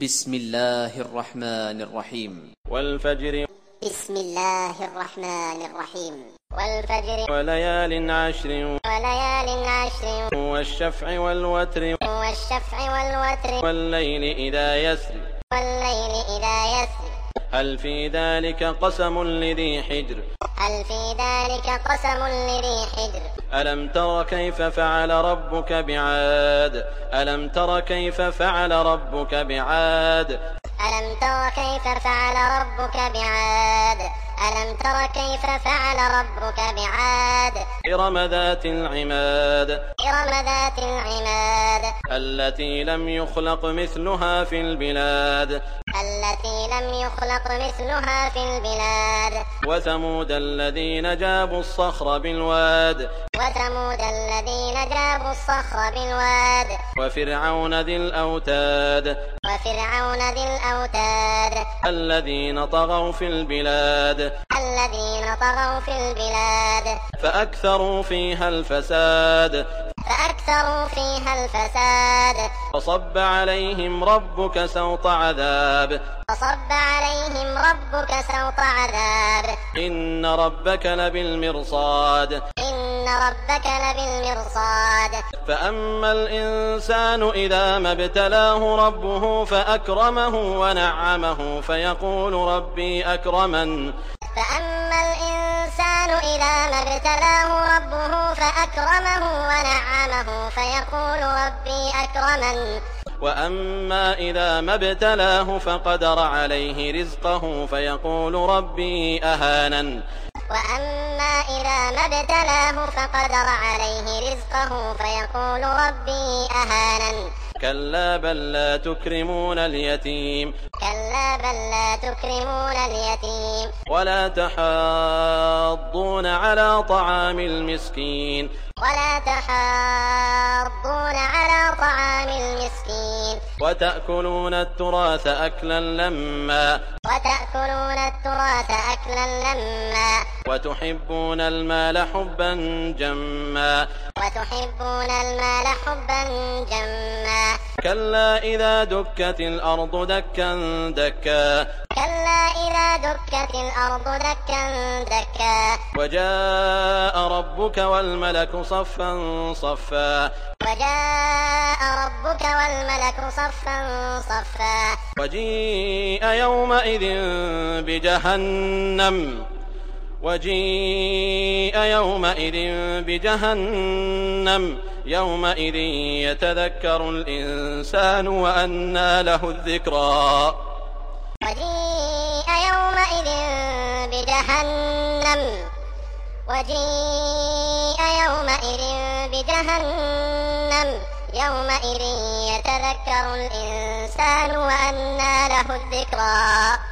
بسم الله الرحمن الرحيم. والفجر. بسم الله الرحمن الرحيم. والفجر. وليال عشر. وليال عشر. والشفع والوتر. والشفع والوتر. والليل إذا يسر. والليل إذا يسر. هل في ذلك قسم لذي حجر. هل في ذلك قسم لذي حجر. ألم تر كيف فعل ربك بعاد. ألم تر كيف فعل ربك بعاد. ألم تر كيف فعل ربك بعاد. ألم تر كيف فعل ربك بعاد. إرم ذات العماد. إرم ذات العماد. التي لم يخلق مثلها في البلاد. التي لم يخلق مثلها في البلاد. وثمود الذين جابوا الصخر بالواد. وثمود الذين جابوا الصخر بالواد. وفرعون ذي الأوتاد. وفرعون ذي الأوتاد. الذين طغوا في البلاد. الذين طغوا في البلاد. فأكثروا فيها الفساد. فأكثروا فيها الفساد. فصب عليهم ربك سوط عذاب. فصب عليهم ربك سوط عذاب. إن ربك لبالمرصاد. إن ربك لبالمرصاد. فأما الإنسان إذا ما ابتلاه ربه فأكرمه ونعمه فيقول ربي أكرمن. فأما الإنسان إذا ما ابتلاه ربه فأكرمه ونعمه فيقول ربي أكرمن. وأما إذا ما ابتلاه فقدر عليه رزقه فيقول ربي أهانن. وأما إذا ما ابتلاه فقدر عليه رزقه فيقول ربي أهانن. كلا بل لا تكرمون اليتيم. كلا بل لا تكرمون اليتيم. ولا تحاضون على طعام المسكين. ولا تحاضون على طعام المسكين. وتأكلون التراث أكلا لما. وتأكلون التراث أكلا لما. وتحبون المال حبا جما. وتحبون المال حبا جما. كلا إذا دكت الأرض دكا دكا. كلا إذا دكت الأرض دكا دكا. وجاء ربك والملك صفا صفا. وجاء ربك والملك صفا صفا. وجيء يومئذ بجهنم. وجيء يومئذ بجهنم. يومئذ يتذكر الإنسان وأنى له الذكرى. وجيء يومئذ بجهنم. وجيء يومئذ بجهنم. يومئذ يتذكر الإنسان وأنى له الذكرى.